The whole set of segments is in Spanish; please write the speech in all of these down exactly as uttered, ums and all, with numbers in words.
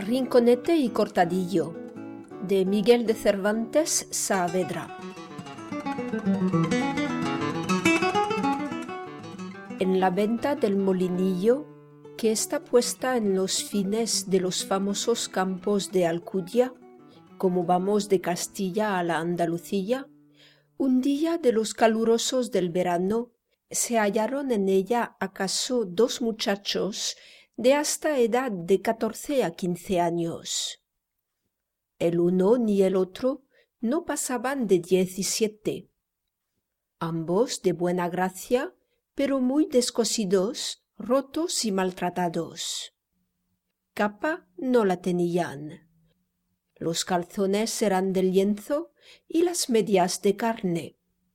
Rinconete y Cortadillo, de Miguel de Cervantes Saavedra. En la venta del molinillo, que está puesta en los fines de los famosos campos de Alcudia, como vamos de Castilla a la Andalucía, un día de los calurosos del verano se hallaron en ella acaso dos muchachos de hasta edad de catorce a quince años. El uno ni el otro no pasaban de diecisiete. Ambos de buena gracia, pero muy descosidos, rotos y maltratados. Capa no la tenían. Los calzones eran de lienzo y las medias de carne.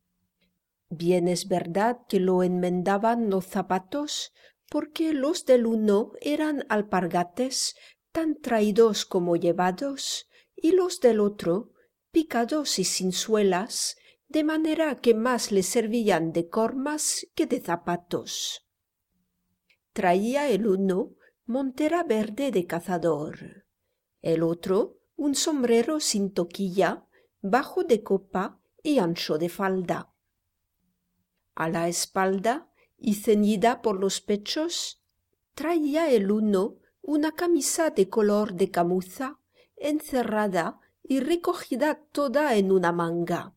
Bien es verdad que lo enmendaban los zapatos, porque los del uno eran alpargates tan traídos como llevados, y los del otro picados y sin suelas, de manera que más le servían de cormas que de zapatos. Traía el uno montera verde de cazador, el otro un sombrero sin toquilla, bajo de copa y ancho de falda. A la espalda y ceñida por los pechos, traía el uno una camisa de color de camuza, encerrada y recogida toda en una manga.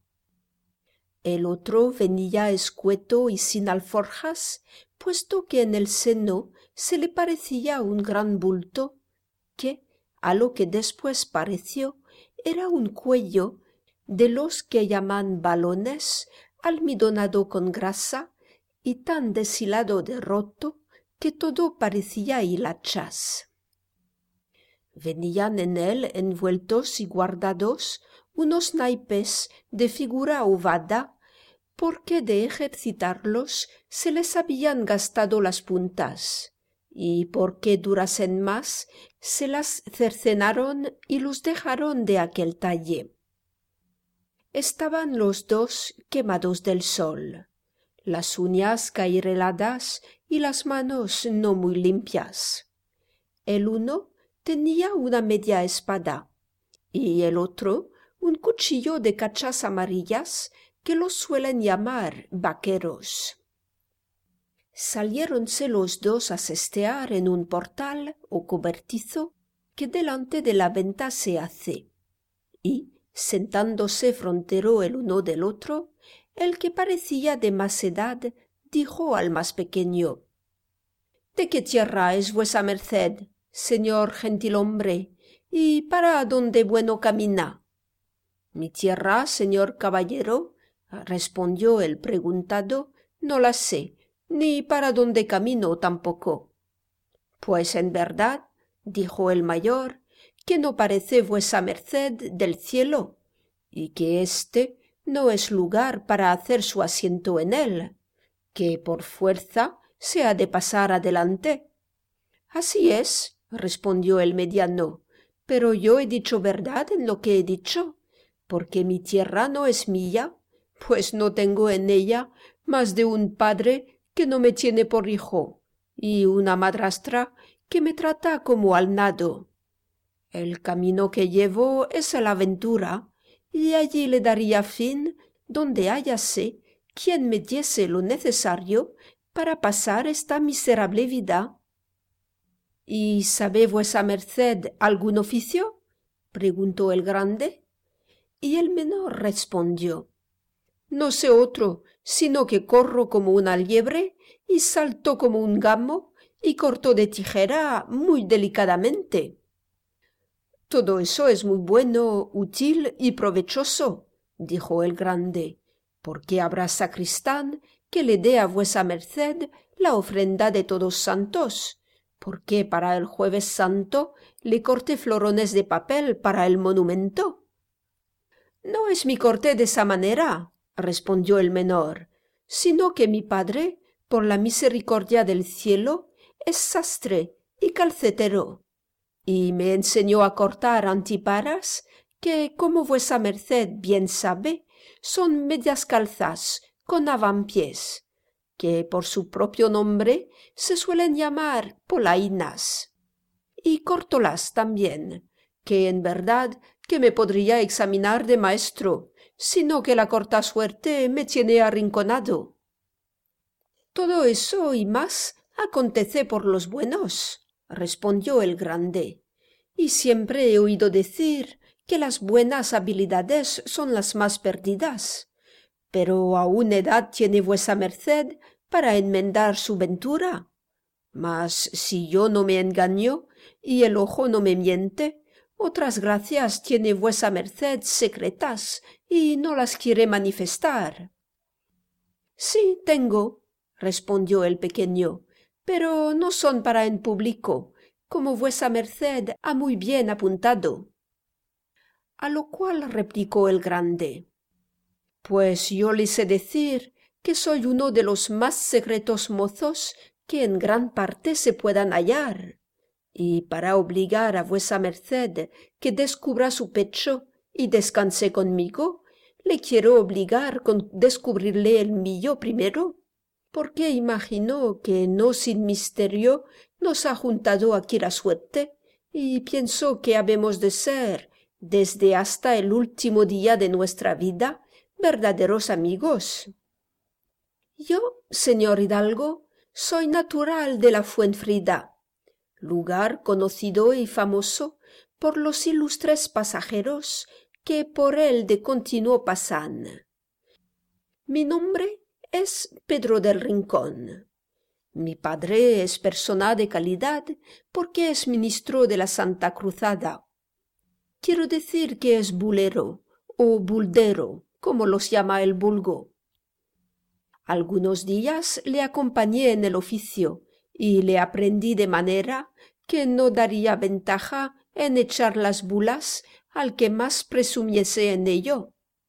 El otro venía escueto y sin alforjas, puesto que en el seno se le parecía un gran bulto, que, a lo que después pareció, era un cuello de los que llaman balones, almidonado con grasa y tan deshilado de roto que todo parecía hilachas. Venían en él envueltos y guardados unos naipes de figura ovada, porque de ejercitarlos se les habían gastado las puntas, y porque durasen más se las cercenaron y los dejaron de aquel talle. Estaban los dos quemados del sol, las uñas caireladas y las manos no muy limpias. El uno tenía una media espada, y el otro un cuchillo de cachas amarillas que los suelen llamar vaqueros. Saliéronse los dos a sestear en un portal o cobertizo que delante de la venta se hace, y, sentándose frontero el uno del otro, el que parecía de más edad dijo al más pequeño: ¿De qué tierra es vuesa merced, señor gentilhombre, y para dónde bueno camina? Mi tierra, señor caballero, respondió el preguntado, no la sé, ni para dónde camino tampoco. Pues en verdad, dijo el mayor, que no parece vuesa merced del cielo, y que éste no es lugar para hacer su asiento en él, que por fuerza se ha de pasar adelante. Así es, respondió el mediano, pero yo he dicho verdad en lo que he dicho, porque mi tierra no es mía, pues no tengo en ella más de un padre que no me tiene por hijo, y una madrastra que me trata como al nado. El camino que llevo es a la aventura, y allí le daría fin donde hállase quien me diese lo necesario para pasar esta miserable vida. ¿Y sabe vuesa merced algún oficio? Preguntó el grande. Y el menor respondió: No sé otro, sino que corro como una liebre, y salto como un gamo, y corto de tijera muy delicadamente. Todo eso es muy bueno, útil y provechoso, dijo el grande, porque habrá sacristán que le dé a vuesa merced la ofrenda de Todos Santos, porque para el Jueves Santo le corté florones de papel para el monumento. No es mi corte de esa manera, respondió el menor, sino que mi padre, por la misericordia del cielo, es sastre y calcetero, y me enseñó a cortar antiparas que, como vuesa merced bien sabe, son medias calzas con avampiés, que por su propio nombre se suelen llamar polainas. y córtolas también, que en verdad que me podría examinar de maestro, sino que la corta suerte me tiene arrinconado. Todo eso y más acontece por los buenos, respondió el grande, y siempre he oído decir que las buenas habilidades son las más perdidas. Pero aún edad tiene vuesa merced para enmendar su ventura. Mas si yo no me engaño y el ojo no me miente, otras gracias tiene vuesa merced secretas y no las quiere manifestar. Sí, tengo, respondió el pequeño, pero no son para en público, como vuesa merced ha muy bien apuntado. A lo cual replicó el grande: Pues yo le sé decir que soy uno de los más secretos mozos que en gran parte se puedan hallar, y para obligar a vuesa merced que descubra su pecho y descanse conmigo, le quiero obligar con descubrirle el mío primero, porque imagino que no sin misterio nos ha juntado aquí la suerte, y pienso que habemos de ser, desde hasta el último día de nuestra vida, verdaderos amigos. Yo, señor hidalgo, soy natural de la Fuenfrida, lugar conocido y famoso por los ilustres pasajeros que por él de continuo pasan. Mi nombre es Pedro del Rincón. Mi padre es persona de calidad porque es ministro de la Santa Cruzada. Quiero decir que es bulero o buldero, como los llama el vulgo. Algunos días le acompañé en el oficio y le aprendí de manera que no daría ventaja en echar las bulas al que más presumiese en ello.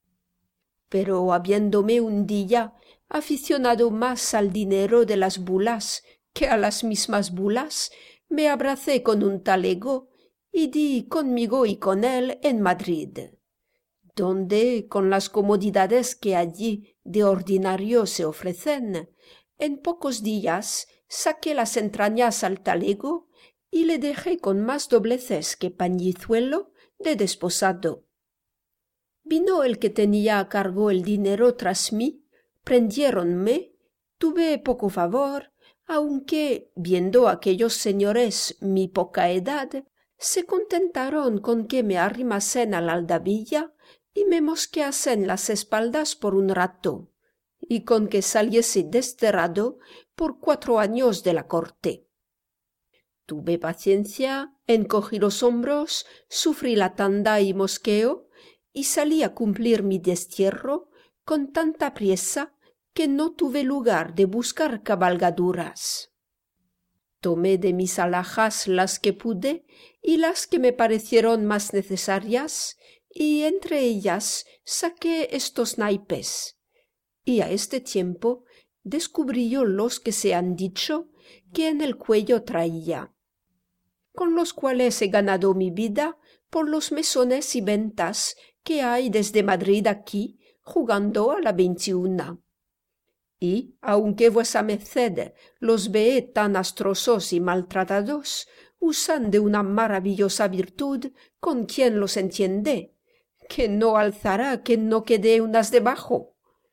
Pero habiéndome un día aficionado más al dinero de las bulas que a las mismas bulas, me abracé con un talego y di conmigo y con él en Madrid, donde, con las comodidades que allí de ordinario se ofrecen, en pocos días saqué las entrañas al talego y le dejé con más dobleces que pañizuelo de desposado. Vino el que tenía a cargo el dinero tras mí, prendiéronme, tuve poco favor, aunque, viendo aquellos señores mi poca edad, se contentaron con que me arrimasen a la aldabilla y me mosqueasen las espaldas por un rato, y con que saliese desterrado por cuatro años de la corte. Tuve paciencia, encogí los hombros, sufrí la tanda y mosqueo, y salí a cumplir mi destierro con tanta priesa que no tuve lugar de buscar cabalgaduras. Tomé de mis alhajas las que pude y las que me parecieron más necesarias, y entre ellas saqué estos naipes, y a este tiempo descubrí yo los que se han dicho que en el cuello traía, con los cuales he ganado mi vida por los mesones y ventas que hay desde Madrid aquí, jugando a la veintiuna. Y, aunque vuesa merced los ve tan astrosos y maltratados, usan de una maravillosa virtud con quien los entiende, que no alzará que no quede unas debajo.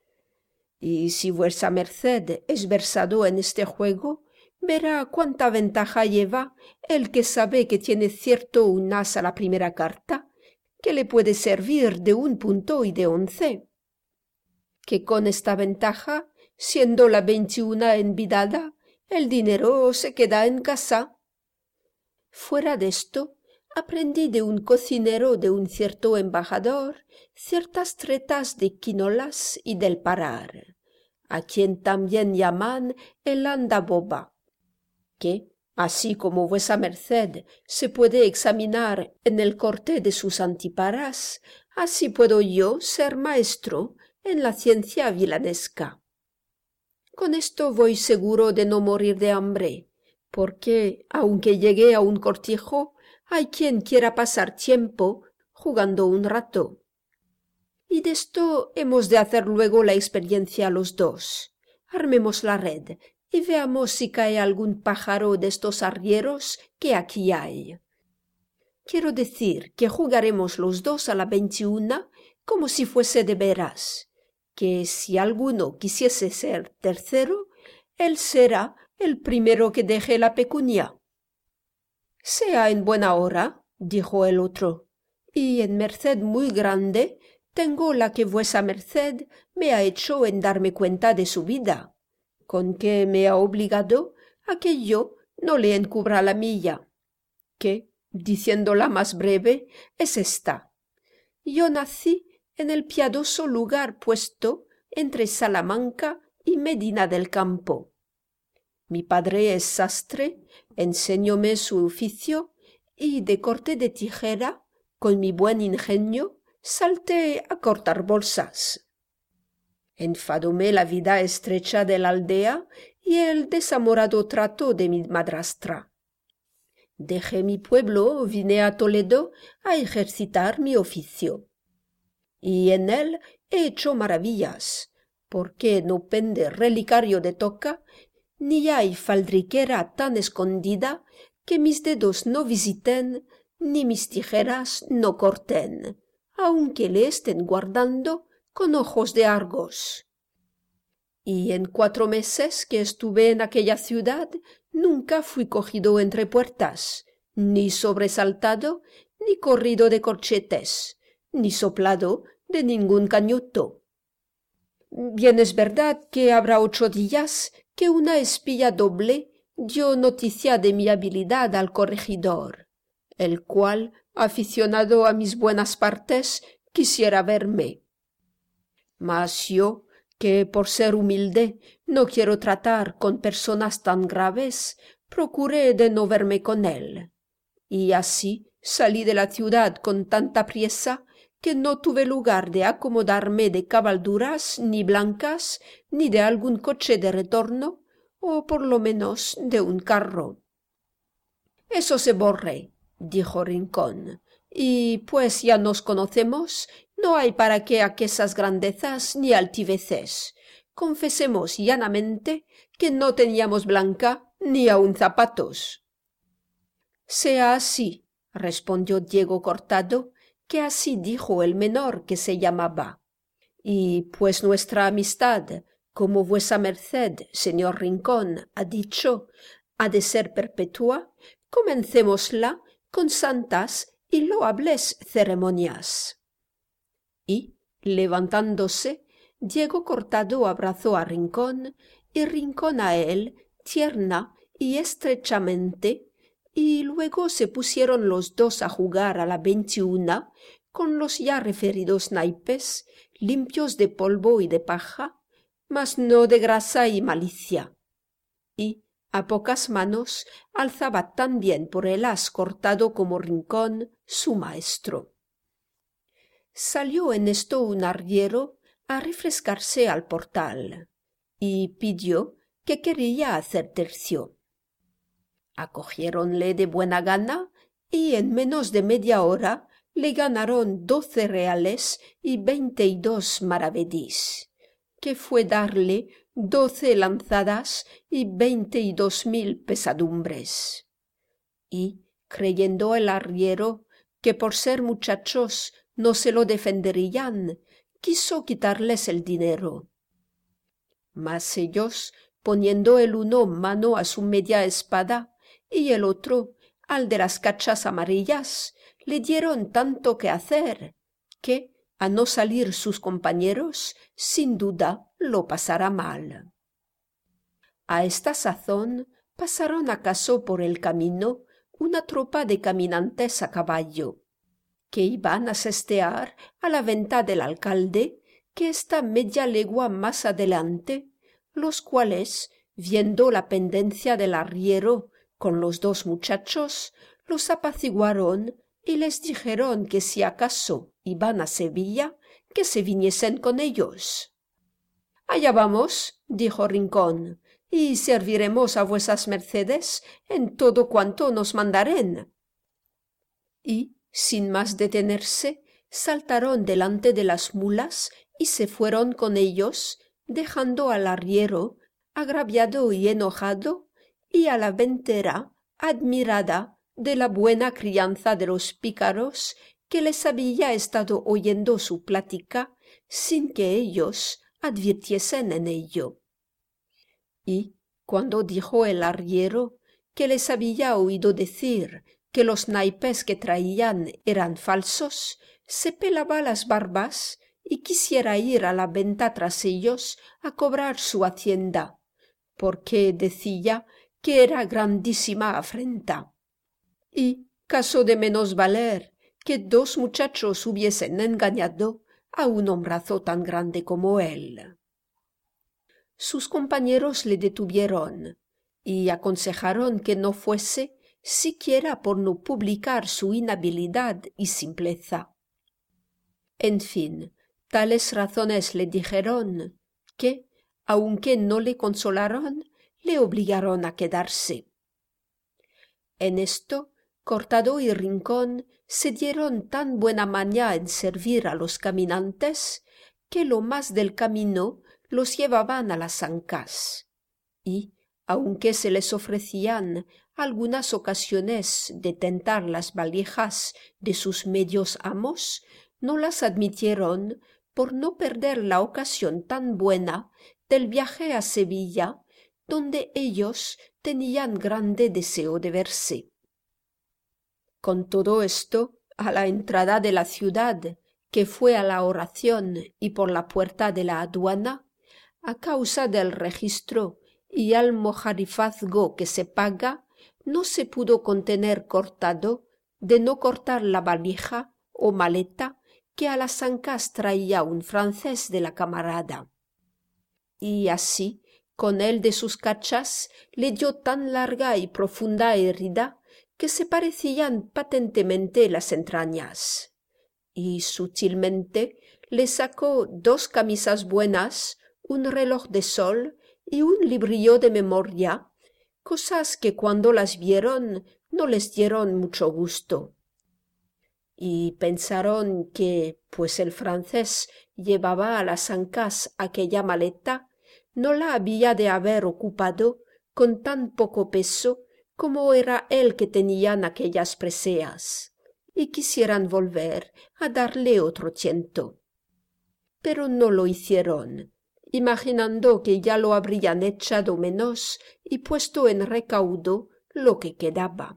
Y si vuesa merced es versado en este juego, verá cuánta ventaja lleva el que sabe que tiene cierto un as a la primera carta, que le puede servir de un punto y de once. Que con esta ventaja, siendo la veintiuna envidada, el dinero se queda en casa. Fuera de esto, aprendí de un cocinero de un cierto embajador ciertas tretas de quinolas y del parar, a quien también llaman el andaboba, que, así como vuesa merced se puede examinar en el corte de sus antiparas, así puedo yo ser maestro en la ciencia vilanesca. Con esto voy seguro de no morir de hambre, porque, aunque llegue a un cortijo, hay quien quiera pasar tiempo jugando un rato. Y de esto hemos de hacer luego la experiencia los dos. Armemos la red y veamos si cae algún pájaro de estos arrieros que aquí hay. Quiero decir que jugaremos los dos a la veintiuna como si fuese de veras, que si alguno quisiese ser tercero, él será el primero que deje la pecunia. Sea en buena hora, dijo el otro, y en merced muy grande tengo la que vuesa merced me ha hecho en darme cuenta de su vida, con que me ha obligado a que yo no le encubra la mía, que, diciéndola más breve, es esta. Yo nací en el piadoso lugar puesto entre Salamanca y Medina del Campo. Mi padre es sastre, enseñóme su oficio, y de corte de tijera, con mi buen ingenio, salté a cortar bolsas. Enfadóme la vida estrecha de la aldea y el desamorado trato de mi madrastra. Dejé mi pueblo, vine a Toledo a ejercitar mi oficio. Y en él he hecho maravillas, porque no pende relicario de toca, ni hay faldriquera tan escondida que mis dedos no visiten, ni mis tijeras no corten, aunque le estén guardando con ojos de Argos. Y en cuatro meses que estuve en aquella ciudad, nunca fui cogido entre puertas, ni sobresaltado, ni corrido de corchetes, ni soplado de ningún cañuto. Bien es verdad que habrá ocho días que una espía doble dio noticia de mi habilidad al corregidor, el cual, aficionado a mis buenas partes, quisiera verme. Mas yo, que por ser humilde no quiero tratar con personas tan graves, procuré de no verme con él. Y así salí de la ciudad con tanta priesa que no tuve lugar de acomodarme de cabalduras ni blancas, ni de algún coche de retorno, o por lo menos de un carro. Eso se borre, dijo Rincón, y pues ya nos conocemos, no hay para qué aquesas grandezas ni altiveces. Confesemos llanamente que no teníamos blanca ni aun zapatos. Sea así, respondió Diego Cortado, que así dijo el menor que se llamaba. Y pues nuestra amistad, como vuesa merced, señor Rincón, ha dicho, ha de ser perpetua, comencémosla con santas y loables ceremonias. Y, levantándose, Diego Cortado abrazó a Rincón, y Rincón a él, tierna y estrechamente, y luego se pusieron los dos a jugar a la veintiuna con los ya referidos naipes, limpios de polvo y de paja, mas no de grasa y malicia. Y, a pocas manos, alzaba tan bien por el as Cortado como Rincón, su maestro. Salió en esto un arriero a refrescarse al portal, y pidió que quería hacer tercio. Acogiéronle de buena gana, y en menos de media hora le ganaron doce reales y veinte y dos maravedís, que fue darle doce lanzadas y veinte y dos mil pesadumbres. Y, creyendo el arriero que por ser muchachos no se lo defenderían, quiso quitarles el dinero. Mas ellos, poniendo el uno mano a su media espada y el otro al de las cachas amarillas, le dieron tanto que hacer, que, a no salir sus compañeros, sin duda lo pasará mal. A esta sazón pasaron acaso por el camino una tropa de caminantes a caballo, que iban a sestear a la venta del alcalde, que está media legua más adelante, los cuales, viendo la pendencia del arriero con los dos muchachos, los apaciguaron y les dijeron que si acaso iban a Sevilla, que se viniesen con ellos. Allá vamos, dijo Rincón, y serviremos a vuesas mercedes en todo cuanto nos mandaren. Y, sin más detenerse, saltaron delante de las mulas y se fueron con ellos, dejando al arriero, agraviado y enojado, y a la ventera, admirada de la buena crianza de los pícaros, que les había estado oyendo su plática sin que ellos advirtiesen en ello. Y cuando dijo el arriero que les había oído decir que los naipes que traían eran falsos, se pelaba las barbas y quisiera ir a la venta tras ellos a cobrar su hacienda, porque decía que era grandísima afrenta. Y caso de menos valer que dos muchachos hubiesen engañado a un hombrazo tan grande como él. Sus compañeros le detuvieron y aconsejaron que no fuese siquiera por no publicar su inhabilidad y simpleza. En fin, tales razones le dijeron que, aunque no le consolaron, le obligaron a quedarse. En esto, Cortado y Rincón se dieron tan buena maña en servir a los caminantes que lo más del camino los llevaban a las ancas. Y, aunque se les ofrecían algunas ocasiones de tentar las valijas de sus medios amos, no las admitieron por no perder la ocasión tan buena del viaje a Sevilla, donde ellos tenían grande deseo de verse. Con todo esto, a la entrada de la ciudad, que fue a la oración y por la puerta de la aduana, a causa del registro y almojarifazgo que se paga, no se pudo contener Cortado de no cortar la valija o maleta que a las ancas traía un francés de la camarada. Y así, con él de sus cachas, le dio tan larga y profunda herida que se parecían patentemente las entrañas. Y sutilmente le sacó dos camisas buenas, un reloj de sol y un librillo de memoria, cosas que cuando las vieron no les dieron mucho gusto. Y pensaron que, pues el francés llevaba a las ancas aquella maleta, no la había de haber ocupado con tan poco peso como era el que tenían aquellas preseas, y quisieran volver a darle otro tiento. Pero no lo hicieron, imaginando que ya lo habrían echado menos y puesto en recaudo lo que quedaba.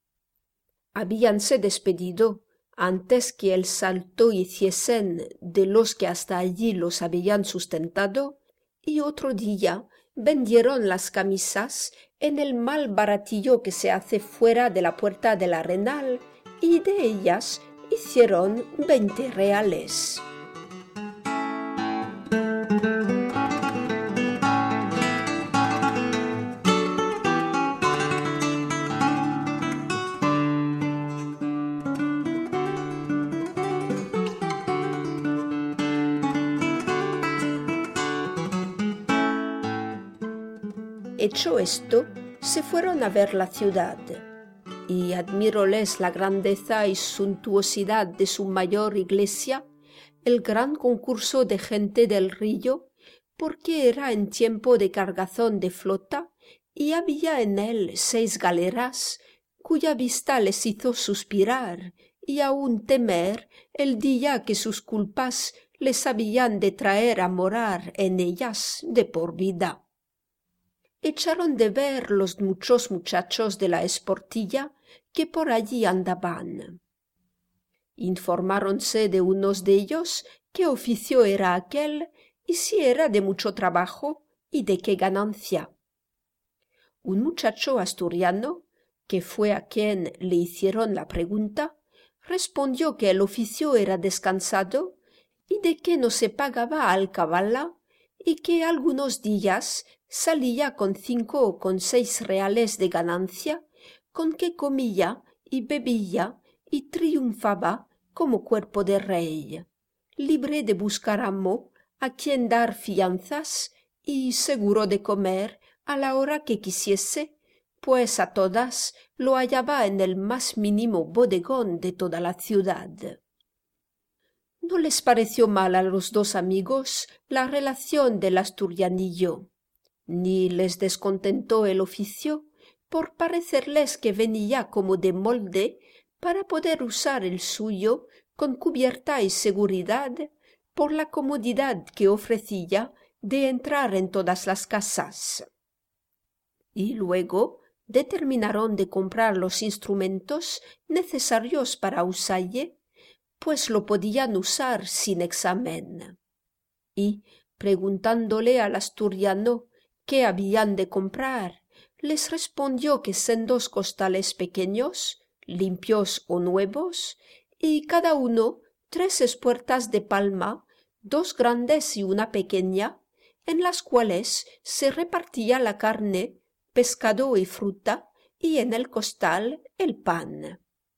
Habíanse despedido antes que el salto hiciesen de los que hasta allí los habían sustentado, y otro día vendieron las camisas en el mal baratillo que se hace fuera de la puerta del Arenal, y de ellas hicieron veinte reales. Hecho esto, se fueron a ver la ciudad, y admiróles la grandeza y suntuosidad de su mayor iglesia, el gran concurso de gente del río, porque era en tiempo de cargazón de flota, y había en él seis galeras, cuya vista les hizo suspirar y aun temer el día que sus culpas les habían de traer a morar en ellas de por vida. Echaron de ver los muchos muchachos de la esportilla que por allí andaban. Informáronse de unos de ellos qué oficio era aquel y si era de mucho trabajo y de qué ganancia. Un muchacho asturiano, que fue a quien le hicieron la pregunta, respondió que el oficio era descansado y de que no se pagaba alcabala y que algunos días salía con cinco o con seis reales de ganancia, con que comía y bebía y triunfaba como cuerpo de rey, libre de buscar amo a quien dar fianzas y seguro de comer a la hora que quisiese, pues a todas lo hallaba en el más mínimo bodegón de toda la ciudad. No les pareció mal a los dos amigos la relación del asturianillo, ni les descontentó el oficio por parecerles que venía como de molde para poder usar el suyo con cubierta y seguridad por la comodidad que ofrecía de entrar en todas las casas. Y luego determinaron de comprar los instrumentos necesarios para usalle, pues lo podían usar sin examen. Y, preguntándole al asturiano qué habían de comprar, les respondió que sendos costales pequeños, limpios o nuevos, y cada uno tres espuertas de palma, dos grandes y una pequeña, en las cuales se repartía la carne, pescado y fruta, y en el costal el pan.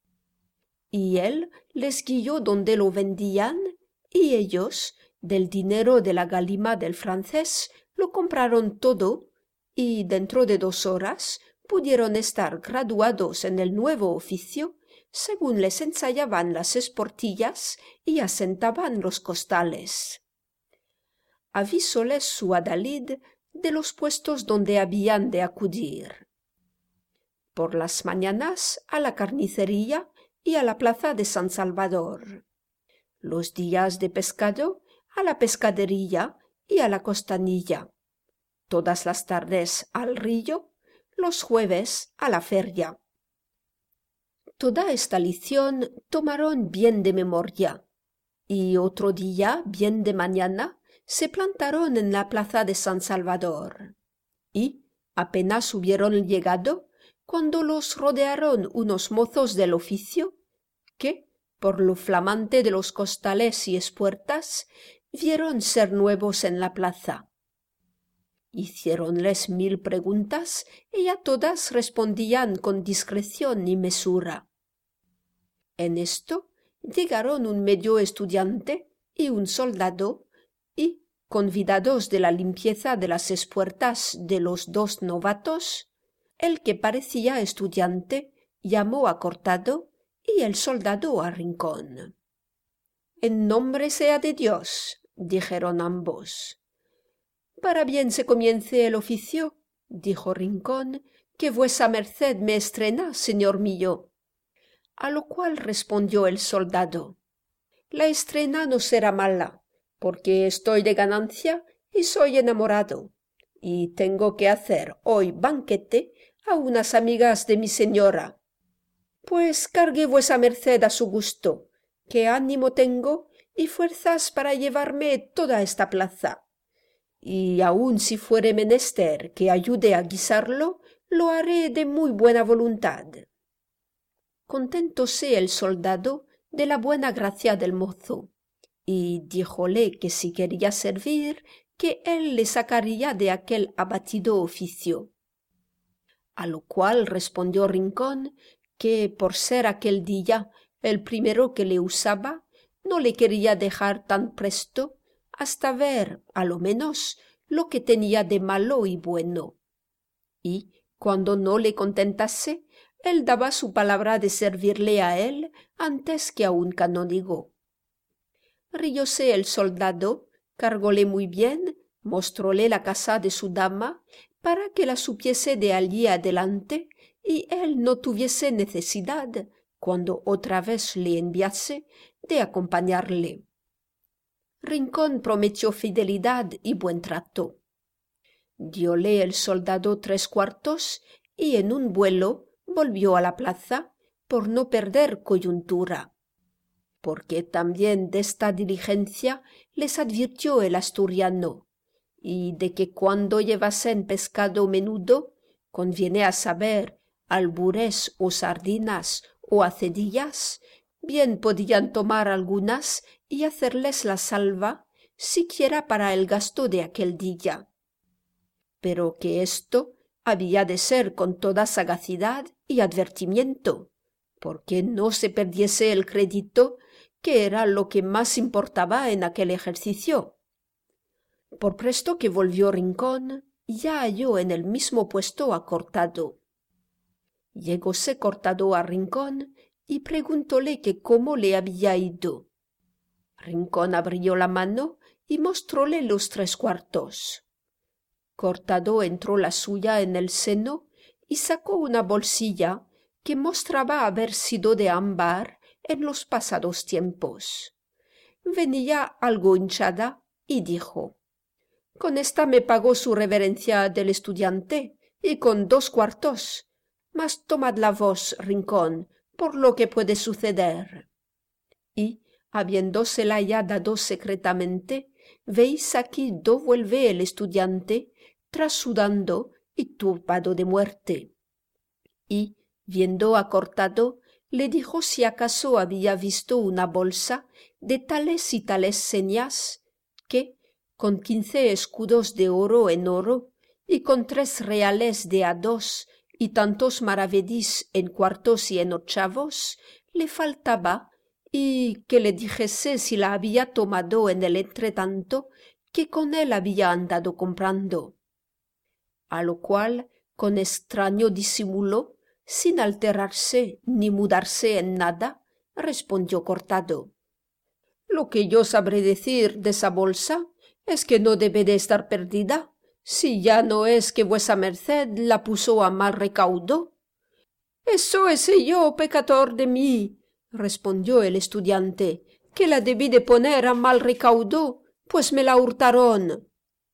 Y él les guió donde lo vendían, y ellos, del dinero de la galima del francés, lo compraron todo, y dentro de dos horas pudieron estar graduados en el nuevo oficio, según les ensayaban las esportillas y asentaban los costales. Avísoles su adalid de los puestos donde habían de acudir. Por las mañanas a la carnicería y a la plaza de San Salvador. Los días de pescado a la pescadería y a la costanilla. Todas las tardes al río, los jueves a la feria. Toda esta lición tomaron bien de memoria, y otro día, bien de mañana, se plantaron en la plaza de San Salvador. Y apenas hubieron llegado, cuando los rodearon unos mozos del oficio, que, por lo flamante de los costales y espuertas, vieron ser nuevos en la plaza. Hiciéronles mil preguntas y a todas respondían con discreción y mesura. En esto llegaron un medio estudiante y un soldado, y, convidados de la limpieza de las espuertas de los dos novatos, el que parecía estudiante llamó a Cortado y el soldado a Rincón. «En nombre sea de Dios», dijeron ambos. «Para bien se comience el oficio», dijo Rincón, «que vuesa merced me estrena, señor mío». A lo cual respondió el soldado: «La estrena no será mala, porque estoy de ganancia y soy enamorado, y tengo que hacer hoy banquete a unas amigas de mi señora. Pues cargue vuesa merced a su gusto, que ánimo tengo y fuerzas para llevarme toda esta plaza. Y aun si fuere menester que ayude a guisarlo, lo haré de muy buena voluntad». Contentóse el soldado de la buena gracia del mozo, y díjole que si quería servir, que él le sacaría de aquel abatido oficio. A lo cual respondió Rincón que, por ser aquel día el primero que le usaba, no le quería dejar tan presto hasta ver, a lo menos, lo que tenía de malo y bueno. Y, cuando no le contentase, él daba su palabra de servirle a él antes que a un canónigo. Rióse el soldado, cargóle muy bien, mostróle la casa de su dama, para que la supiese de allí adelante, y él no tuviese necesidad, cuando otra vez le enviase, de acompañarle. Rincón prometió fidelidad y buen trato. Dióle el soldado tres cuartos, y en un vuelo volvió a la plaza, por no perder coyuntura. Porque también desta diligencia les advirtió el asturiano, y de que cuando llevasen pescado menudo, conviene a saber albures o sardinas o acedillas, bien podían tomar algunas y hacerles la salva, siquiera para el gasto de aquel día. Pero que esto había de ser con toda sagacidad y advertimiento, porque no se perdiese el crédito, que era lo que más importaba en aquel ejercicio. Por presto que volvió Rincón, ya halló en el mismo puesto a Cortado. Llegóse Cortado a Rincón y preguntóle que cómo le había ido. Rincón abrió la mano y mostróle los tres cuartos. Cortado entró la suya en el seno y sacó una bolsilla que mostraba haber sido de ámbar en los pasados tiempos. Venía algo hinchada y dijo: «Con esta me pagó su reverencia del estudiante, y con dos cuartos. Mas tomadla vos, Rincón, por lo que puede suceder». Y, habiéndosela ya dado secretamente, veis aquí do vuelve el estudiante, trasudando y turbado de muerte. Y, viendo a Cortado, le dijo si acaso había visto una bolsa de tales y tales señas, que, con quince escudos de oro en oro, y con tres reales de a dos, y tantos maravedís en cuartos y en ochavos, le faltaba, y que le dijese si la había tomado en el entretanto que con él había andado comprando. A lo cual, con extraño disimulo, sin alterarse ni mudarse en nada, respondió Cortado: «Lo que yo sabré decir de esa bolsa es que no debe de estar perdida, si ya no es que vuesa merced la puso a mal recaudo». «Eso sé yo, pecador de mí», respondió el estudiante, «que la debí de poner a mal recaudo, pues me la hurtaron».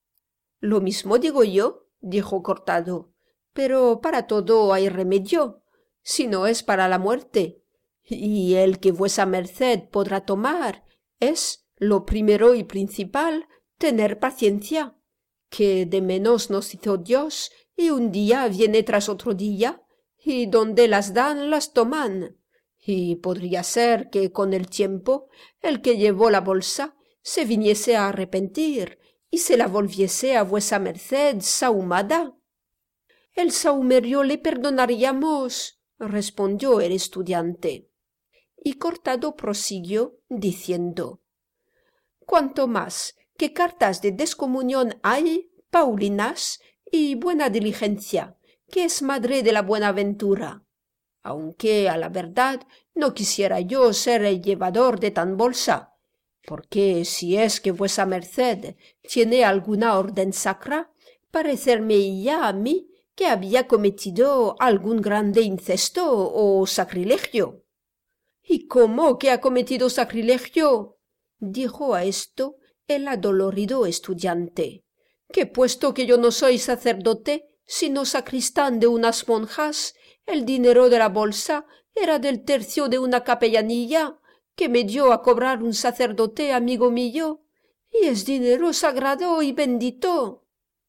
«Lo mismo digo yo», dijo Cortado, «pero para todo hay remedio, si no es para la muerte, y el que vuesa merced podrá tomar es, lo primero y principal, tener paciencia, que de menos nos hizo Dios, y un día viene tras otro día, y donde las dan las toman, y podría ser que con el tiempo el que llevó la bolsa se viniese a arrepentir y se la volviese a vuesa merced sahumada». «El sahumerio le perdonaríamos», respondió el estudiante. Y Cortado prosiguió diciendo: «Cuanto más que cartas de descomunión hay, paulinas y buena diligencia, que es madre de la buena ventura. Aunque, a la verdad, no quisiera yo ser el llevador de tan bolsa, porque si es que vuesa merced tiene alguna orden sacra, parecerme ya a mí que había cometido algún grande incesto o sacrilegio». «¿Y cómo que ha cometido sacrilegio?», dijo a esto el adolorido estudiante, «que puesto que yo no soy sacerdote, sino sacristán de unas monjas, el dinero de la bolsa era del tercio de una capellanilla que me dio a cobrar un sacerdote amigo mío, y es dinero sagrado y bendito».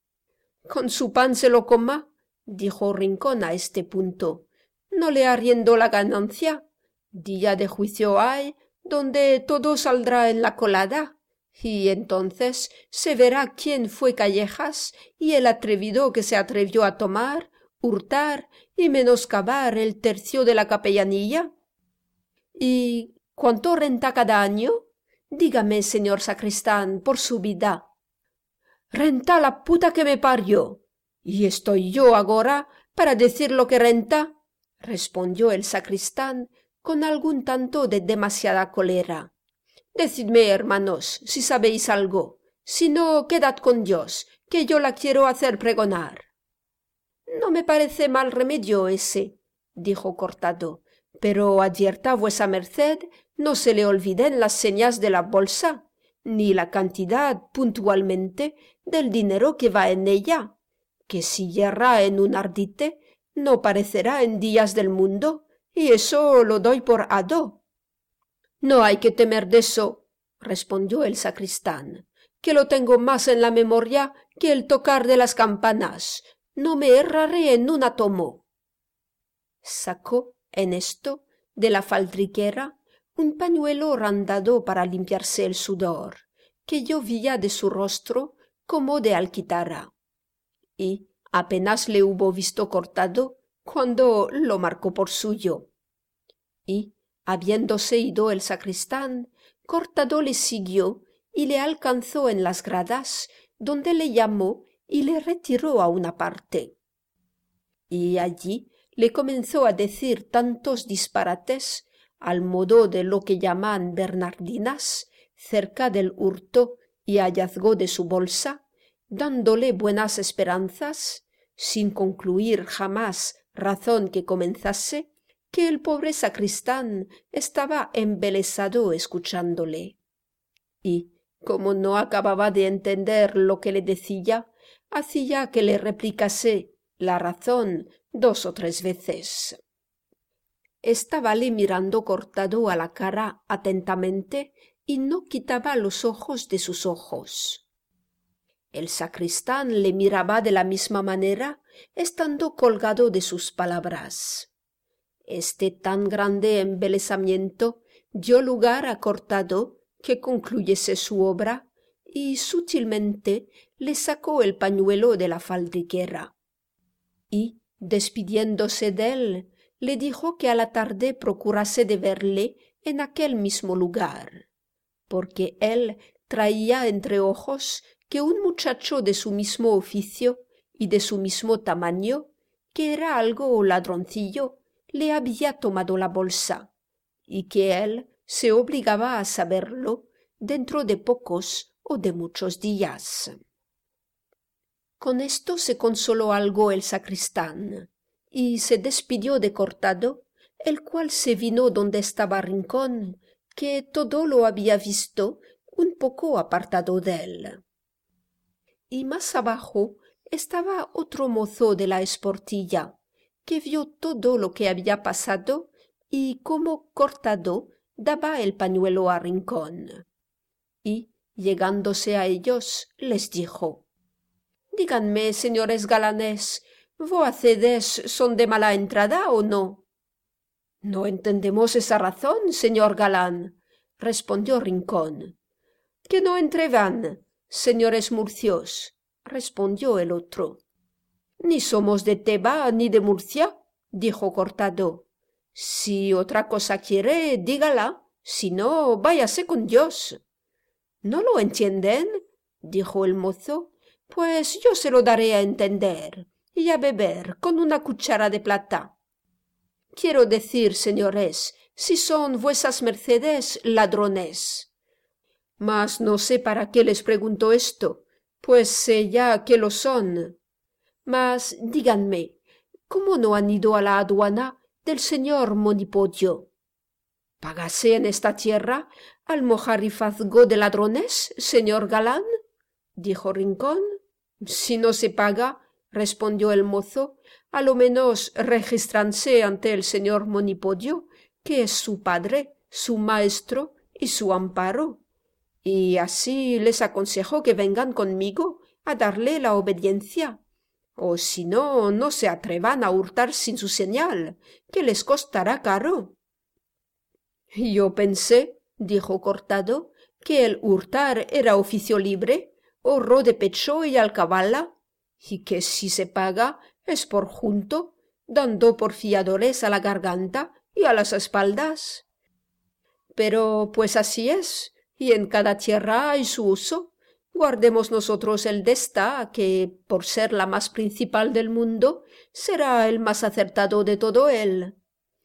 «Con su pan se lo coma», dijo Rincón a este punto, «no le arriendo la ganancia. Día de juicio hay, donde todo saldrá en la colada, y entonces se verá quién fue Callejas y el atrevido que se atrevió a tomar, hurtar y menoscabar el tercio de la capellanilla». «¿Y cuánto renta cada año? Dígame, señor sacristán, por su vida». «Renta la puta que me parió. ¿Y estoy yo agora para decir lo que renta?», respondió el sacristán con algún tanto de demasiada cólera. «Decidme, hermanos, si sabéis algo, si no, quedad con Dios, que yo la quiero hacer pregonar». «No me parece mal remedio ese», dijo Cortado, «pero advierta vuesa merced no se le olviden las señas de la bolsa, ni la cantidad puntualmente del dinero que va en ella, que si yerra en un ardite no parecerá en días del mundo, y eso lo doy por hado». «No hay que temer de eso», respondió el sacristán, «que lo tengo más en la memoria que el tocar de las campanas. No me erraré en un átomo». Sacó en esto de la faldriquera un pañuelo randado para limpiarse el sudor, que llovía de su rostro como de alquitara, y apenas le hubo visto Cortado cuando lo marcó por suyo. Y, habiéndose ido el sacristán, Cortado le siguió y le alcanzó en las gradas, donde le llamó y le retiró a una parte. Y allí le comenzó a decir tantos disparates, al modo de lo que llaman bernardinas, cerca del hurto y hallazgo de su bolsa, dándole buenas esperanzas, sin concluir jamás razón que comenzase, que el pobre sacristán estaba embelesado escuchándole. Y, como no acababa de entender lo que le decía, hacía que le replicase la razón dos o tres veces. Estábale mirando Cortado a la cara atentamente y no quitaba los ojos de sus ojos. El sacristán le miraba de la misma manera, estando colgado de sus palabras. Este tan grande embelesamiento dio lugar a Cortado que concluyese su obra y sutilmente le sacó el pañuelo de la faldriquera. Y, despidiéndose de él, le dijo que a la tarde procurase de verle en aquel mismo lugar, porque él traía entre ojos que un muchacho de su mismo oficio y de su mismo tamaño, que era algo ladroncillo, le había tomado la bolsa, y que él se obligaba a saberlo dentro de pocos o de muchos días. Con esto se consoló algo el sacristán, y se despidió de Cortado, el cual se vino donde estaba Rincón, que todo lo había visto un poco apartado de él. Y más abajo estaba otro mozo de la esportilla, que vio todo lo que había pasado y cómo Cortado daba el pañuelo a Rincón. Y, llegándose a ellos, les dijo: «Díganme, señores galanes, ¿voacedes son de mala entrada o no?» «No entendemos esa razón, señor galán», respondió Rincón. «¿Que no entrevan, señores murcios?», respondió el otro. «Ni somos de Teba ni de Murcia», dijo Cortado. «Si otra cosa quiere, dígala, si no, váyase con Dios». «¿No lo entienden?», dijo el mozo. «Pues yo se lo daré a entender, y a beber con una cuchara de plata. Quiero decir, señores, si son vuesas mercedes ladrones. Mas no sé para qué les pregunto esto, pues sé ya que lo son. Mas díganme, ¿cómo no han ido a la aduana del señor Monipodio? ¿Pagase en esta tierra almojarifazgo de ladrones, señor galán?», dijo Rincón. «Si no se paga», respondió el mozo, «a lo menos regístranse ante el señor Monipodio, que es su padre, su maestro y su amparo. Y así les aconsejo que vengan conmigo a darle la obediencia. O si no, no se atrevan a hurtar sin su señal, que les costará caro». «Yo pensé», dijo Cortado, «que el hurtar era oficio libre, horro de pecho y alcabala, y que si se paga es por junto, dando por fiadores a la garganta y a las espaldas. Pero pues así es, y en cada tierra hay su uso. Guardemos nosotros el desta, que, por ser la más principal del mundo, será el más acertado de todo él.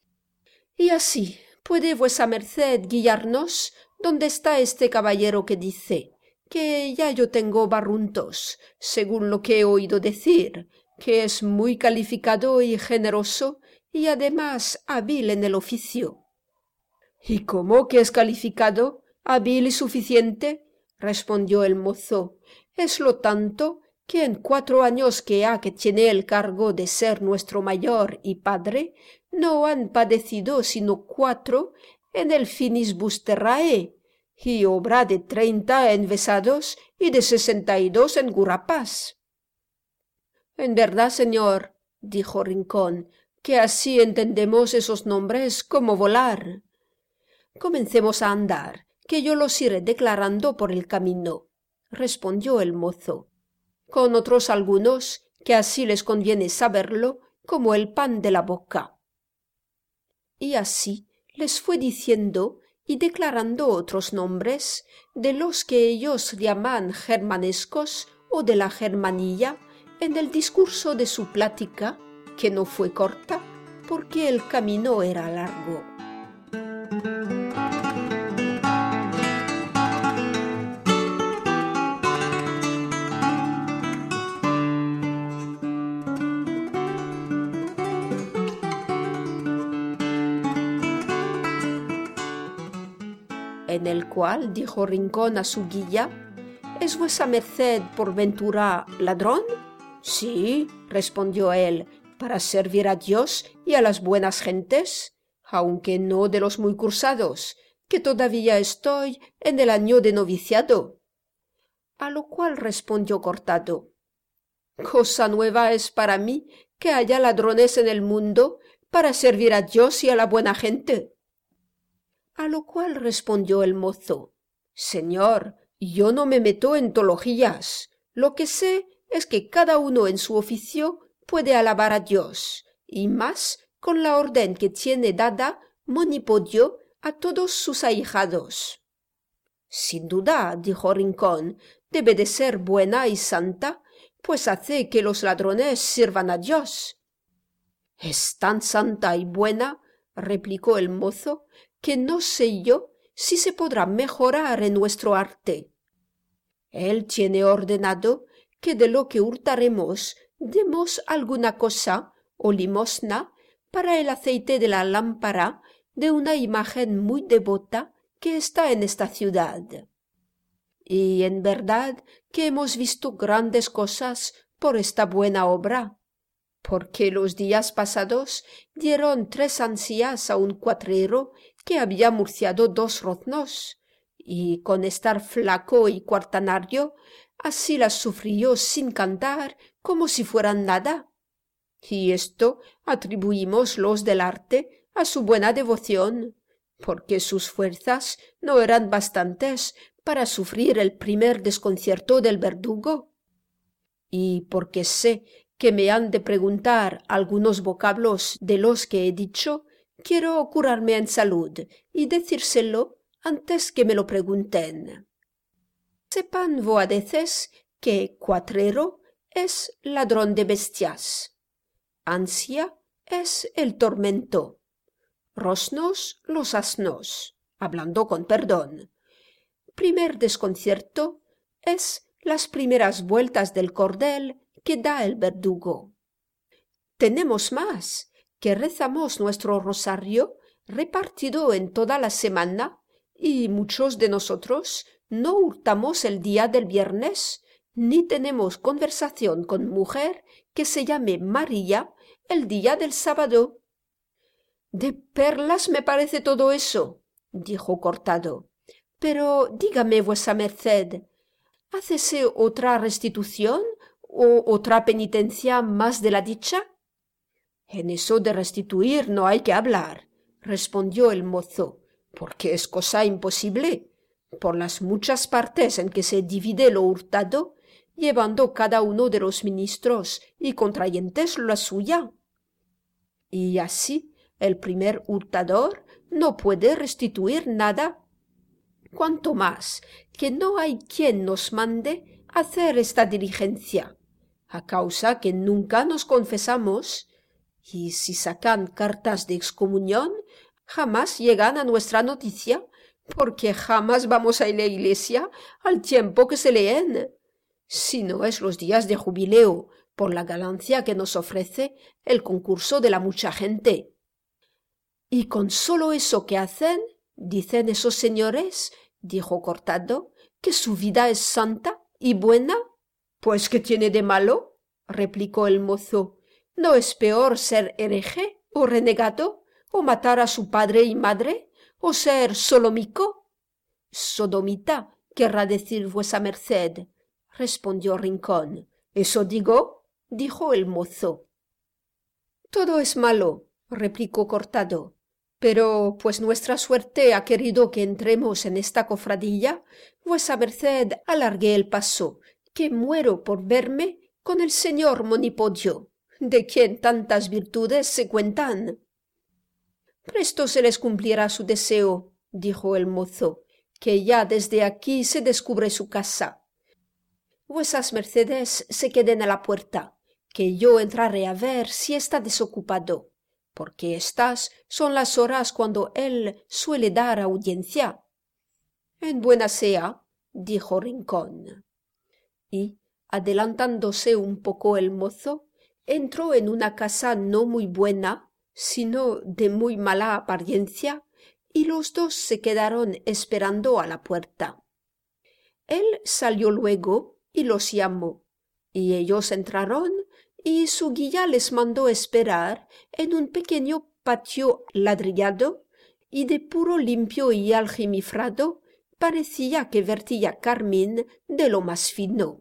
Y así, ¿puede vuesa merced guiarnos dónde está este caballero que dice, que ya yo tengo barruntos, según lo que he oído decir, que es muy calificado y generoso, y además hábil en el oficio?» «¿Y cómo que es calificado, hábil y suficiente?», respondió el mozo. «Es lo tanto que en cuatro años que ha que tiene el cargo de ser nuestro mayor y padre, no han padecido sino cuatro en el finis busterrae, y obra de treinta en Vesados y de sesenta y dos en Gurapas». «En verdad, señor», dijo Rincón, «que así entendemos esos nombres como volar». «Comencemos a andar, que yo los iré declarando por el camino», respondió el mozo, «con otros algunos, que así les conviene saberlo como el pan de la boca». Y así les fue diciendo y declarando otros nombres, de los que ellos llaman germanescos o de la Germanilla, en el discurso de su plática, que no fue corta, porque el camino era largo. en el cual dijo Rincón a su guía: ¿Es vuesa merced por ventura ladrón? Sí, respondió él, para servir a Dios y a las buenas gentes, aunque no de los muy cursados, que todavía estoy en el año de noviciado. A lo cual respondió Cortado: cosa nueva es para mí que haya ladrones en el mundo para servir a Dios y a la buena gente. A lo cual respondió el mozo: Señor, yo no me meto en teologías. Lo que sé es que cada uno en su oficio puede alabar a Dios, y más con la orden que tiene dada Monipodio a todos sus ahijados. Sin duda, dijo Rincón, debe de ser buena y santa, pues hace que los ladrones sirvan a Dios. Es tan santa y buena, replicó el mozo, que no sé yo si se podrá mejorar en nuestro arte. Él tiene ordenado que de lo que hurtaremos demos alguna cosa o limosna para el aceite de la lámpara de una imagen muy devota que está en esta ciudad. Y en verdad que hemos visto grandes cosas por esta buena obra, porque los días pasados dieron tres ansías a un cuatrero que había murciado dos roznos, y con estar flaco y cuartanario, así las sufrió sin cantar como si fueran nada. Y esto atribuimos los del arte a su buena devoción, porque sus fuerzas no eran bastantes para sufrir el primer desconcierto del verdugo. Y porque sé que me han de preguntar algunos vocablos de los que he dicho, quiero curarme en salud y decírselo antes que me lo pregunten. Sepan voadeces que cuatrero es ladrón de bestias, ansia es el tormento, rosnos los asnos, hablando con perdón. Primer desconcierto es las primeras vueltas del cordel que da el verdugo. Tenemos más, que rezamos nuestro rosario repartido en toda la semana, y muchos de nosotros no hurtamos el día del viernes, ni tenemos conversación con mujer que se llame María el día del sábado. De perlas me parece todo eso, dijo Cortado. Pero dígame vuesa merced, ¿hácese otra restitución o otra penitencia más de la dicha? En eso de restituir no hay que hablar, respondió el mozo, porque es cosa imposible, por las muchas partes en que se divide lo hurtado, llevando cada uno de los ministros y contrayentes la suya. Y así el primer hurtador no puede restituir nada. Cuanto más que no hay quien nos mande hacer esta diligencia, a causa que nunca nos confesamos, y si sacan cartas de excomunión, jamás llegan a nuestra noticia, porque jamás vamos a la iglesia al tiempo que se leen, si no es los días de jubileo, por la ganancia que nos ofrece el concurso de la mucha gente. Y con solo eso que hacen, dicen esos señores, dijo Cortado, que su vida es santa y buena. Pues ¿qué tiene de malo? Replicó el mozo. ¿No es peor ser hereje o renegado, o matar a su padre y madre, o ser solómico? Sodomita, querrá decir vuesa merced, respondió Rincón. ¿Eso digo? Dijo el mozo. Todo es malo, replicó Cortado. Pero, pues nuestra suerte ha querido que entremos en esta cofradía, vuesa merced alargue el paso, que muero por verme con el señor Monipodio, de quien tantas virtudes se cuentan. Presto se les cumplirá su deseo, dijo el mozo, que ya desde aquí se descubre su casa. Vuesas mercedes se queden a la puerta, que yo entraré a ver si está desocupado, porque estas son las horas cuando él suele dar audiencia. En buena sea, dijo Rincón. Y, adelantándose un poco el mozo, entró en una casa no muy buena, sino de muy mala apariencia, y los dos se quedaron esperando a la puerta. Él salió luego y los llamó, y ellos entraron, y su guía les mandó esperar en un pequeño patio ladrillado y de puro limpio y aljimifrado. Parecía que vertía carmín de lo más fino.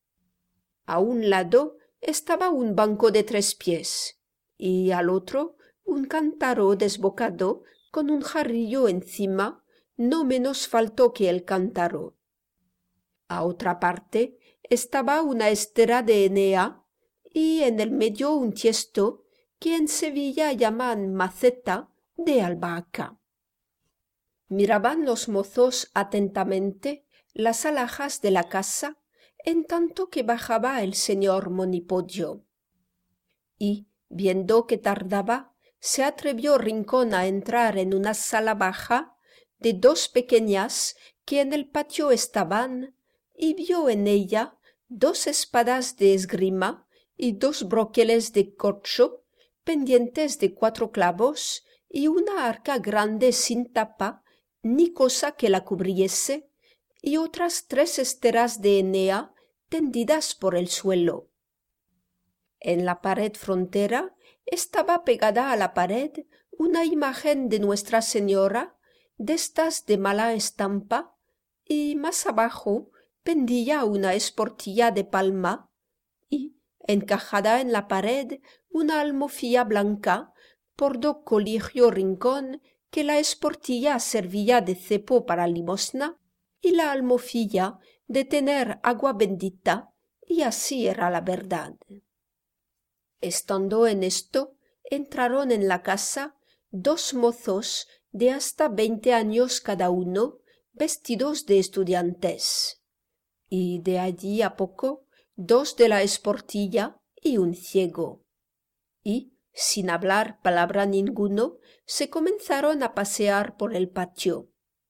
A un lado estaba un banco de tres pies, y al otro un cántaro desbocado con un jarrillo encima, no menos faltó que el cántaro. A otra parte estaba una estera de Enea, y en el medio un tiesto que en Sevilla llaman maceta de albahaca. Miraban los mozos atentamente las alhajas de la casa en tanto que bajaba el señor Monipodio. Y, viendo que tardaba, se atrevió Rincón a entrar en una sala baja de dos pequeñas que en el patio estaban, y vio en ella dos espadas de esgrima y dos broqueles de corcho pendientes de cuatro clavos y una arca grande sin tapa ni cosa que la cubriese, y otras tres esteras de Enea tendidas por el suelo. En la pared frontera estaba pegada a la pared una imagen de Nuestra Señora, destas de mala estampa, y más abajo pendía una esportilla de palma, y, encajada en la pared, una almofía blanca, por do Coligio Rincón que la esportilla servía de cepo para limosna y la almofilla de tener agua bendita, y así era la verdad. Estando en esto, entraron en la casa dos mozos de hasta veinte años cada uno, vestidos de estudiantes, y de allí a poco dos de la esportilla y un ciego, y, sin hablar palabra ninguno, se comenzaron a pasear por el patio.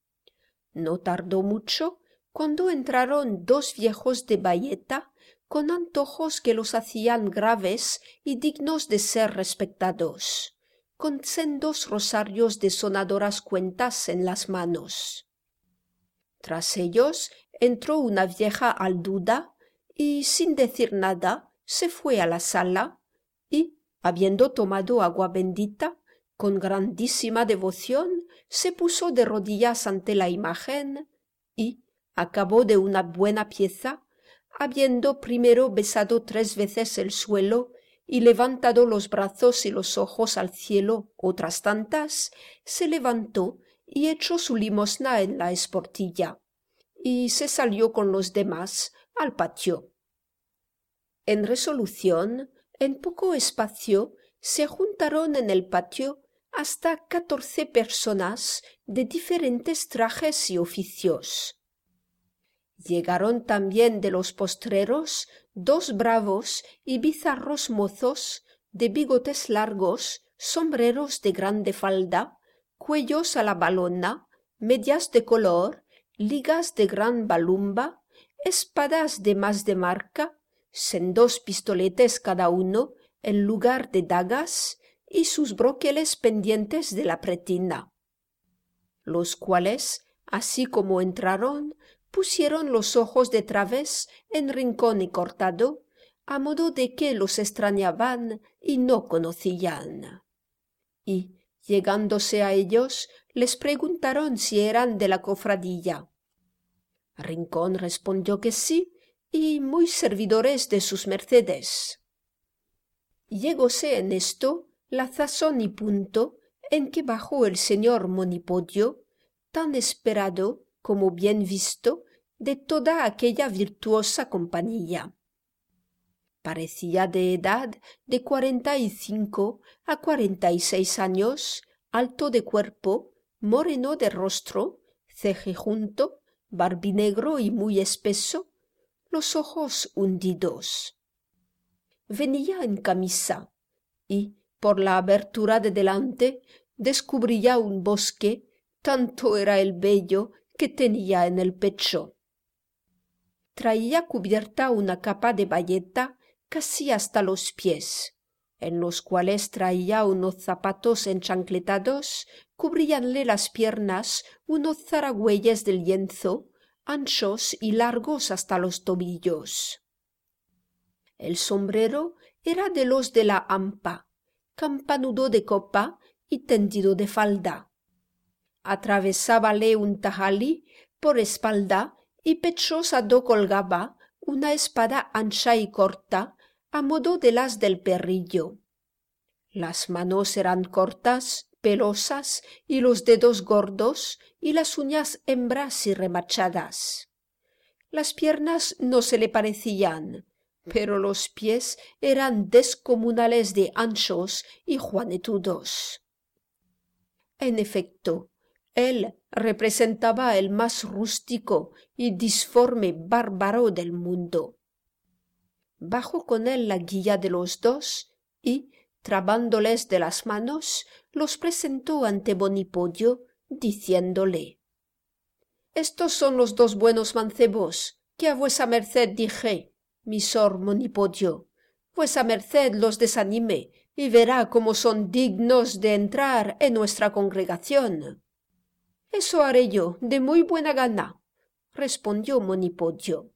No tardó mucho cuando entraron dos viejos de bayeta con antojos que los hacían graves y dignos de ser respetados, con sendos rosarios de sonadoras cuentas en las manos. Tras ellos entró una vieja alduda y, sin decir nada, se fue a la sala y, habiendo tomado agua bendita, con grandísima devoción, se puso de rodillas ante la imagen y, a cabo de una buena pieza, habiendo primero besado tres veces el suelo y levantado los brazos y los ojos al cielo otras tantas, se levantó y echó su limosna en la esportilla, y se salió con los demás al patio. En resolución, en poco espacio, se juntaron en el patio hasta catorce personas de diferentes trajes y oficios. Llegaron también de los postreros dos bravos y bizarros mozos de bigotes largos, sombreros de grande falda, cuellos a la valona, medias de color, ligas de gran balumba, espadas de más de marca, sendos pistoletes cada uno en lugar de dagas, y sus broqueles pendientes de la pretina, los cuales, así como entraron, pusieron los ojos de través en Rincón y Cortado, a modo de que los extrañaban y no conocían. Y, llegándose a ellos, les preguntaron si eran de la cofradía. Rincón respondió que sí, y muy servidores de sus mercedes. Llegóse en esto la sazón y punto en que bajó el señor Monipodio, tan esperado como bien visto de toda aquella virtuosa compañía. Parecía de edad de cuarenta y cinco a cuarenta y seis años, alto de cuerpo, moreno de rostro, cejejunto, barbinegro y muy espeso, los ojos hundidos. Venía en camisa, y, por la abertura de delante, descubría un bosque, tanto era el vello que tenía en el pecho. Traía cubierta una capa de bayeta casi hasta los pies, en los cuales traía unos zapatos enchancletados, cubríanle las piernas unos zaragüeyes de lienzo, anchos y largos hasta los tobillos. El sombrero era de los de la hampa, campanudo de copa y tendido de falda. Atravesábale un tajalí por espalda y pechosado colgaba una espada ancha y corta, a modo de las del perrillo. Las manos eran cortas, pelosas, y los dedos gordos, y las uñas hembras y remachadas. Las piernas no se le parecían, pero los pies eran descomunales de anchos y juanetudos. En efecto, él representaba el más rústico y disforme bárbaro del mundo. Bajó con él la guía de los dos y, trabándoles de las manos, los presentó ante Monipodio, diciéndole: «Estos son los dos buenos mancebos que a vuesa merced dije, mi sor Monipodio. Vuesa merced los desanime y verá cómo son dignos de entrar en nuestra congregación». «Eso haré yo de muy buena gana», respondió Monipodio.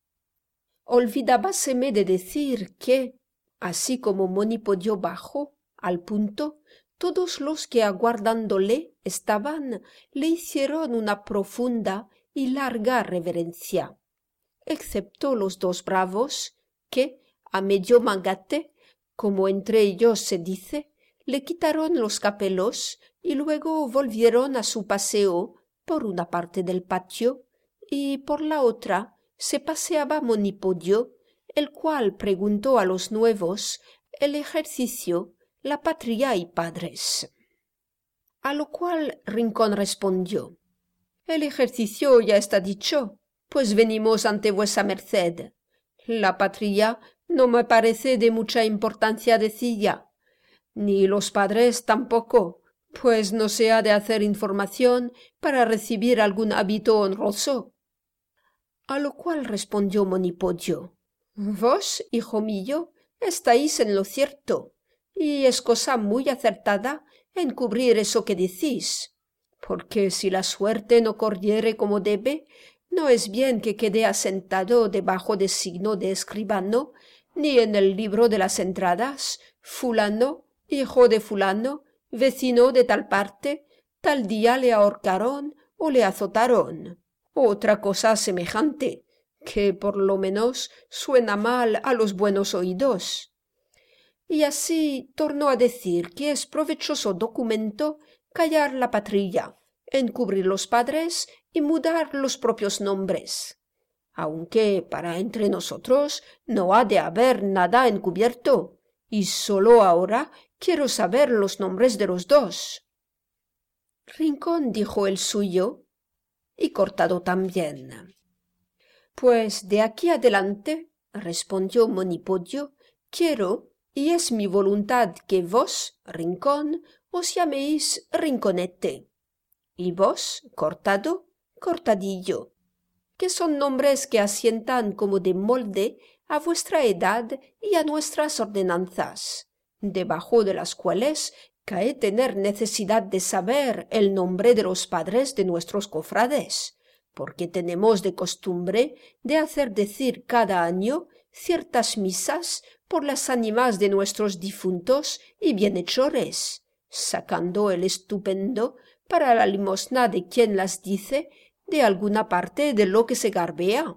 Olvidábaseme de decir que, así como Monipodio bajó, al punto, todos los que aguardándole estaban le hicieron una profunda y larga reverencia, excepto los dos bravos, que, a medio mangate, como entre ellos se dice, le quitaron los capelos y luego volvieron a su paseo por una parte del patio, y por la otra se paseaba Monipodio, el cual preguntó a los nuevos el ejercicio, la patria y padres. A lo cual Rincón respondió: «El ejercicio ya está dicho, pues venimos ante vuesa merced. La patria no me parece de mucha importancia decilla, ni los padres tampoco, pues no se ha de hacer información para recibir algún hábito honroso». A lo cual respondió Monipodio: «Vos, hijo mío, estáis en lo cierto, y es cosa muy acertada encubrir eso que decís, porque si la suerte no corriere como debe, no es bien que quede asentado debajo de signo de escribano, ni en el libro de las entradas, fulano, hijo de fulano, vecino de tal parte, tal día le ahorcaron o le azotaron. Otra cosa semejante, que por lo menos suena mal a los buenos oídos». Y así tornó a decir que es provechoso documento callar la patria, encubrir los padres y mudar los propios nombres, aunque para entre nosotros no ha de haber nada encubierto, y sólo ahora quiero saber los nombres de los dos. Rincón dijo el suyo, y Cortado también. «Pues de aquí adelante», respondió Monipodio, «quiero, y es mi voluntad, que vos, Rincón, os llaméis Rinconete, y vos, Cortado, Cortadillo, que son nombres que asientan como de molde a vuestra edad y a nuestras ordenanzas, debajo de las cuales cae tener necesidad de saber el nombre de los padres de nuestros cofrades, porque tenemos de costumbre de hacer decir cada año ciertas misas por las ánimas de nuestros difuntos y bienhechores, sacando el estupendo para la limosna de quien las dice de alguna parte de lo que se garbea.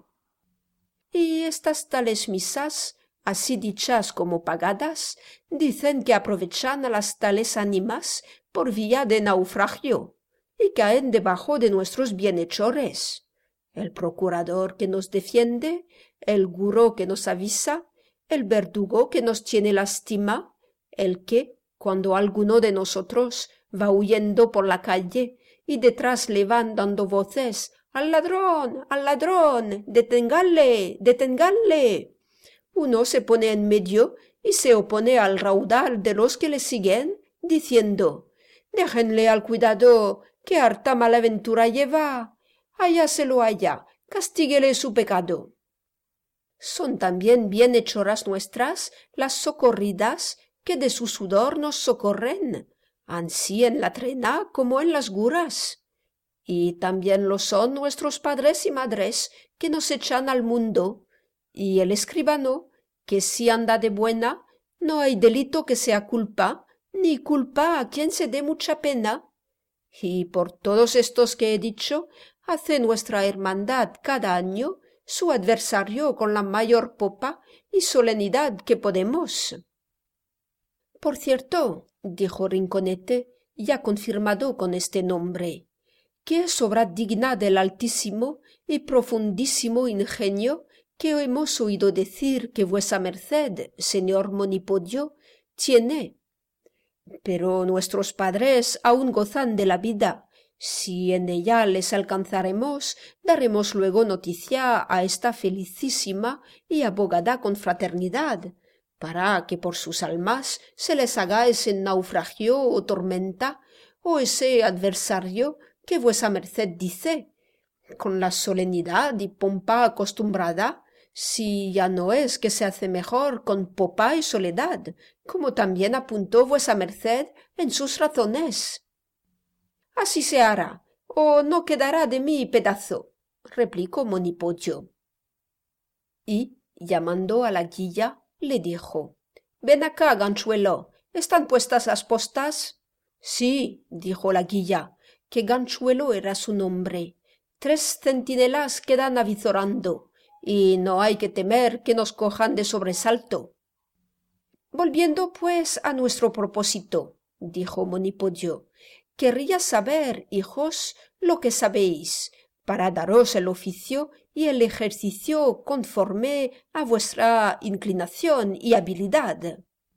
Y estas tales misas, así dichas como pagadas, dicen que aprovechan a las tales ánimas por vía de naufragio, y caen debajo de nuestros bienhechores, el procurador que nos defiende, el guro que nos avisa, el verdugo que nos tiene lástima, el que, cuando alguno de nosotros va huyendo por la calle y detrás le van dando voces: «¡Al ladrón! ¡Al ladrón! ¡Deténganle! ¡Deténganle!», uno se pone en medio y se opone al raudal de los que le siguen, diciendo: «Déjenle al cuidado, que harta malaventura lleva. Háyaselo allá, castíguele su pecado». Son también bienhechoras nuestras las socorridas que de su sudor nos socorren, ansí en la trena como en las guras. Y también lo son nuestros padres y madres que nos echan al mundo, y el escribano, que si anda de buena, no hay delito que sea culpa, ni culpa a quien se dé mucha pena. Y por todos estos que he dicho, hace nuestra hermandad cada año su adversario con la mayor popa y solemnidad que podemos. Por cierto, dijo Rinconete, ya confirmado con este nombre, que es obra digna del altísimo y profundísimo ingenio que hemos oído decir que vuesa merced, señor Monipodio, tiene. Pero nuestros padres aún gozan de la vida. Si en ella les alcanzaremos, daremos luego noticia a esta felicísima y abogada confraternidad, para que por sus almas se les haga ese naufragio o tormenta, o ese adversario que vuesa merced dice, con la solemnidad y pompa acostumbrada, si ya no es que se hace mejor con popa y soledad, como también apuntó vuesa merced en sus razones. Así se hará, o no quedará de mí pedazo, replicó Monipodio. Y, llamando a la guilla, le dijo, ven acá, ganchuelo, ¿están puestas las postas? Sí, dijo la guilla, que ganchuelo era su nombre. Tres centinelas quedan avizorando, y no hay que temer que nos cojan de sobresalto. Volviendo, pues, a nuestro propósito, dijo Monipodio, querría saber, hijos, lo que sabéis, para daros el oficio y el ejercicio conforme a vuestra inclinación y habilidad.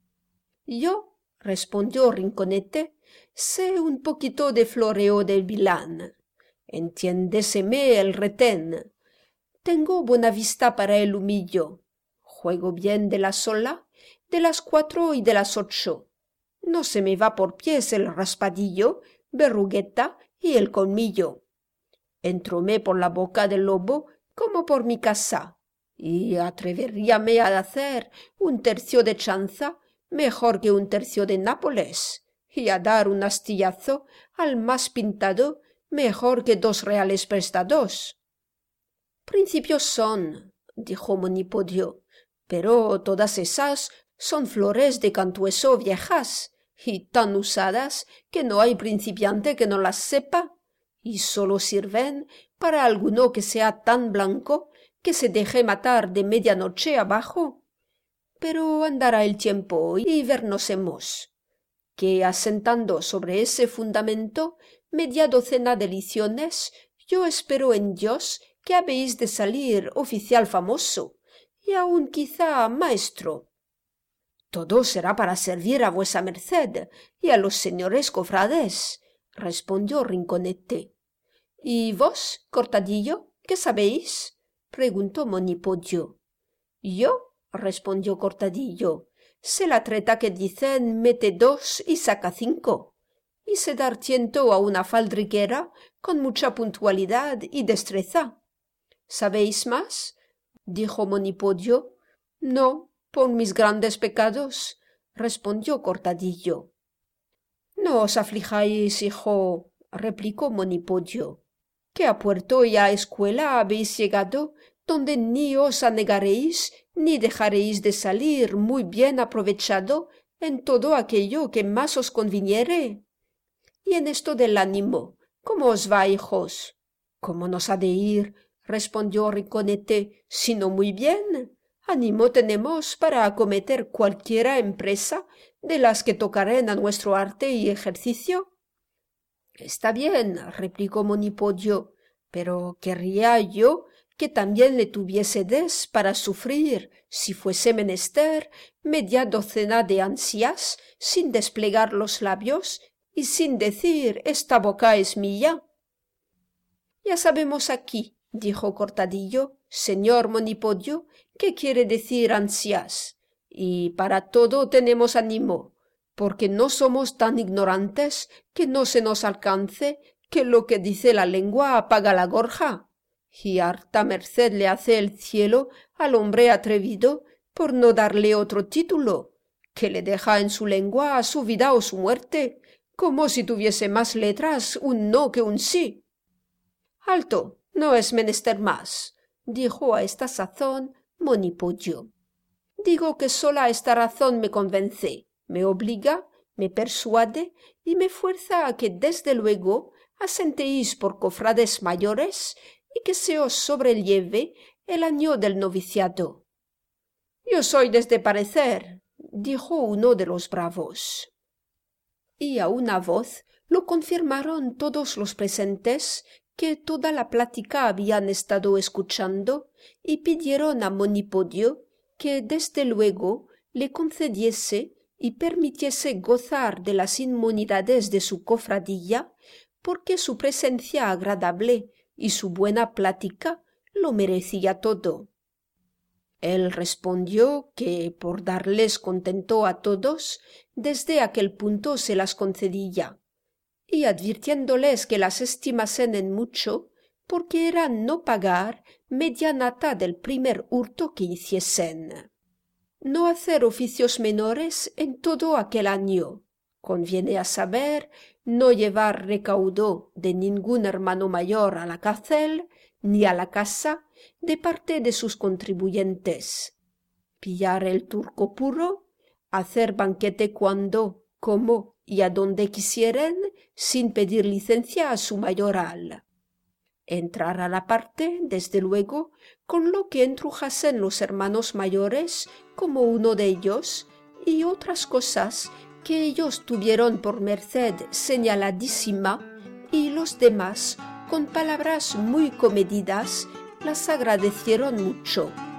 Yo, respondió Rinconete, sé un poquito de floreo del vilán. Entiéndeseme el retén. Tengo buena vista para el humillo. Juego bien de la sola, de las cuatro y de las ocho. No se me va por pies el raspadillo, verrugueta y el colmillo. Entróme por la boca del lobo como por mi casa, y atreveríame a hacer un tercio de chanza mejor que un tercio de Nápoles, y a dar un astillazo al más pintado mejor que dos reales prestados. Principios son, dijo Monipodio, pero todas esas son flores de cantueso viejas, y tan usadas que no hay principiante que no las sepa, y sólo sirven para alguno que sea tan blanco que se deje matar de media noche abajo. Pero andará el tiempo y vernos hemos, que asentando sobre ese fundamento media docena de liciones, yo espero en Dios que habéis de salir oficial famoso, y aun quizá maestro. Todo será para servir a vuesa merced y a los señores cofrades, respondió Rinconete. ¿Y vos, Cortadillo, qué sabéis? Preguntó Monipodio. Yo, respondió Cortadillo, sé la treta que dicen mete dos y saca cinco, y sé dar tiento a una faldriquera con mucha puntualidad y destreza. ¿Sabéis más? Dijo Monipodio. No, por mis grandes pecados, respondió Cortadillo. No os aflijáis, hijo, replicó Monipodio, que a puerto y a escuela habéis llegado, donde ni os anegaréis ni dejaréis de salir muy bien aprovechado en todo aquello que más os conviniere. Y en esto del ánimo, ¿cómo os va, hijos? ¿Cómo nos ha de ir? Respondió Rinconete, sino muy bien. Ánimo tenemos para acometer cualquiera empresa de las que tocaren a nuestro arte y ejercicio. Está bien, replicó Monipodio, pero querría yo que también le tuviésedes para sufrir, si fuese menester, media docena de ansias, sin desplegar los labios y sin decir esta boca es mía. Ya sabemos aquí, dijo Cortadillo, señor Monipodio, qué quiere decir ansias, y para todo tenemos ánimo, porque no somos tan ignorantes que no se nos alcance que lo que dice la lengua apaga la gorja, y harta merced le hace el cielo al hombre atrevido por no darle otro título, que le deja en su lengua su vida o su muerte, como si tuviese más letras un no que un sí. Alto, no es menester más, dijo a esta sazón Monipodio. Digo que sola esta razón me convence, me obliga, me persuade y me fuerza a que desde luego asentéis por cofrades mayores y que se os sobrelleve el año del noviciado. Yo soy de este parecer, dijo uno de los bravos. Y a una voz lo confirmaron todos los presentes que toda la plática habían estado escuchando y pidieron a Monipodio que desde luego le concediese y permitiese gozar de las inmunidades de su cofradía, porque su presencia agradable y su buena plática lo merecía todo. Él respondió que, por darles contento a todos, desde aquel punto se las concedía, y advirtiéndoles que las estimasen en mucho, porque era no pagar media nata del primer hurto que hiciesen. No hacer oficios menores en todo aquel año. Conviene a saber no llevar recaudo de ningún hermano mayor a la cárcel ni a la casa de parte de sus contribuyentes. Pillar el turco puro, hacer banquete cuando, como y a donde quisieren, sin pedir licencia a su mayoral. Entrar a la parte, desde luego, con lo que entrujasen los hermanos mayores, como uno de ellos, y otras cosas que ellos tuvieron por merced señaladísima, y los demás, con palabras muy comedidas, las agradecieron mucho.